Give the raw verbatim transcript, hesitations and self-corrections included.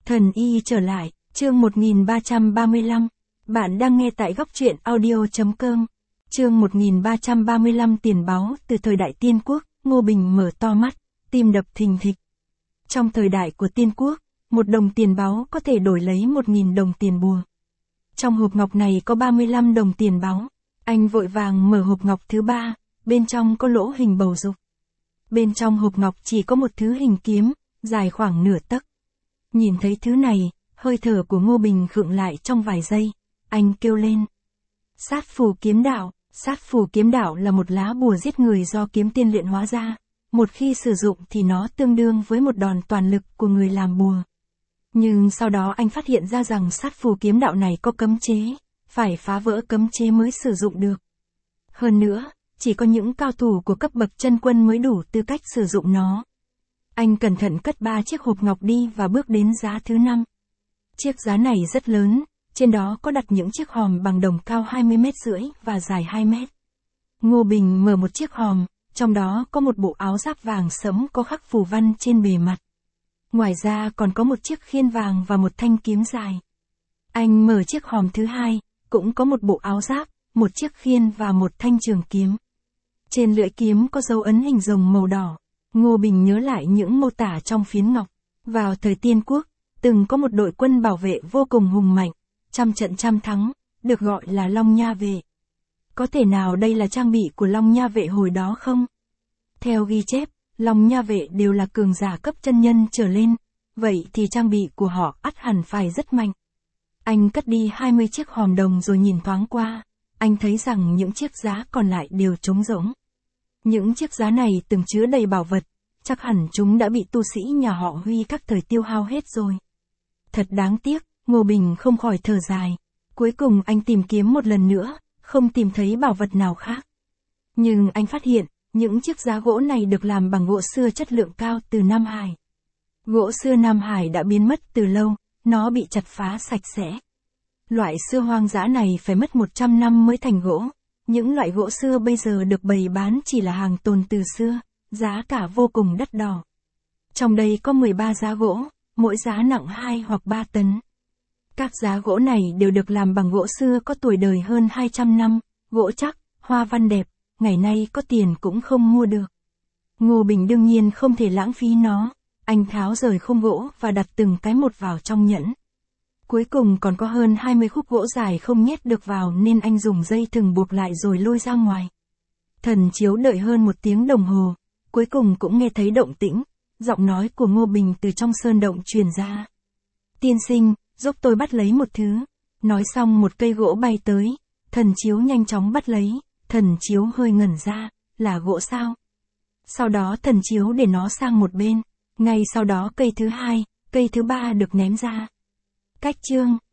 Thần y trở lại, chương một nghìn ba trăm ba mươi lăm. Bạn đang nghe tại góc truyện audio.com. Chương một nghìn ba trăm ba mươi lăm tiền báu từ thời đại Tiên Quốc. Ngô Bình mở to mắt, tim đập thình thịch. Trong thời đại của Tiên Quốc, một đồng tiền báu có thể đổi lấy một nghìn đồng tiền bùa. Trong hộp ngọc này có ba mươi lăm đồng tiền báu. Anh vội vàng mở hộp ngọc thứ ba, bên trong có lỗ hình bầu dục. Bên trong hộp ngọc chỉ có một thứ hình kiếm, dài khoảng nửa tấc. Nhìn thấy thứ này, hơi thở của Ngô Bình khựng lại trong vài giây. Anh kêu lên. Sát phù kiếm đạo. Sát phù kiếm đạo là một lá bùa giết người do kiếm tiên luyện hóa ra. Một khi sử dụng thì nó tương đương với một đòn toàn lực của người làm bùa. Nhưng sau đó anh phát hiện ra rằng sát phù kiếm đạo này có cấm chế, phải phá vỡ cấm chế mới sử dụng được. Hơn nữa, chỉ có những cao thủ của cấp bậc chân quân mới đủ tư cách sử dụng nó. Anh cẩn thận cất ba chiếc hộp ngọc đi và bước đến giá thứ năm. Chiếc giá này rất lớn, trên đó có đặt những chiếc hòm bằng đồng cao hai mươi mét rưỡi và dài hai mét. Ngô Bình mở một chiếc hòm, trong đó có một bộ áo giáp vàng sẫm có khắc phù văn trên bề mặt. Ngoài ra còn có một chiếc khiên vàng và một thanh kiếm dài. Anh mở chiếc hòm thứ hai, cũng có một bộ áo giáp, một chiếc khiên và một thanh trường kiếm. Trên lưỡi kiếm có dấu ấn hình rồng màu đỏ. Ngô Bình nhớ lại những mô tả trong phiến ngọc. Vào thời Tiên Quốc, từng có một đội quân bảo vệ vô cùng hùng mạnh, trăm trận trăm thắng, được gọi là Long Nha Vệ. Có thể nào đây là trang bị của Long Nha Vệ hồi đó không? Theo ghi chép, Long Nha Vệ đều là cường giả cấp chân nhân trở lên, vậy thì trang bị của họ ắt hẳn phải rất mạnh. Anh cất đi hai mươi chiếc hòm đồng rồi nhìn thoáng qua, anh thấy rằng những chiếc giá còn lại đều trống rỗng. Những chiếc giá này từng chứa đầy bảo vật, chắc hẳn chúng đã bị tu sĩ nhà họ Huy các thời tiêu hao hết rồi. Thật đáng tiếc, Ngô Bình không khỏi thở dài. Cuối cùng anh tìm kiếm một lần nữa, không tìm thấy bảo vật nào khác. Nhưng anh phát hiện, những chiếc giá gỗ này được làm bằng gỗ sưa chất lượng cao từ Nam Hải. Gỗ sưa Nam Hải đã biến mất từ lâu, nó bị chặt phá sạch sẽ. Loại sưa hoang dã này phải mất một trăm năm mới thành gỗ. Những loại gỗ sưa bây giờ được bày bán chỉ là hàng tồn từ xưa, giá cả vô cùng đắt đỏ. Trong đây có mười ba giá gỗ, mỗi giá nặng hai hoặc ba tấn. Các giá gỗ này đều được làm bằng gỗ sưa có tuổi đời hơn hai trăm năm, gỗ chắc, hoa văn đẹp, ngày nay có tiền cũng không mua được. Ngô Bình đương nhiên không thể lãng phí nó, anh tháo rời khung gỗ và đặt từng cái một vào trong nhẫn. Cuối cùng còn có hơn hai mươi khúc gỗ dài không nhét được vào nên anh dùng dây thừng buộc lại rồi lôi ra ngoài. Thần chiếu đợi hơn một tiếng đồng hồ, cuối cùng cũng nghe thấy động tĩnh, giọng nói của Ngô Bình từ trong sơn động truyền ra. Tiên sinh, giúp tôi bắt lấy một thứ. Nói xong một cây gỗ bay tới, thần chiếu nhanh chóng bắt lấy, thần chiếu hơi ngẩn ra, là gỗ sao? Sau đó thần chiếu để nó sang một bên, ngay sau đó cây thứ hai, cây thứ ba được ném ra. Cách chương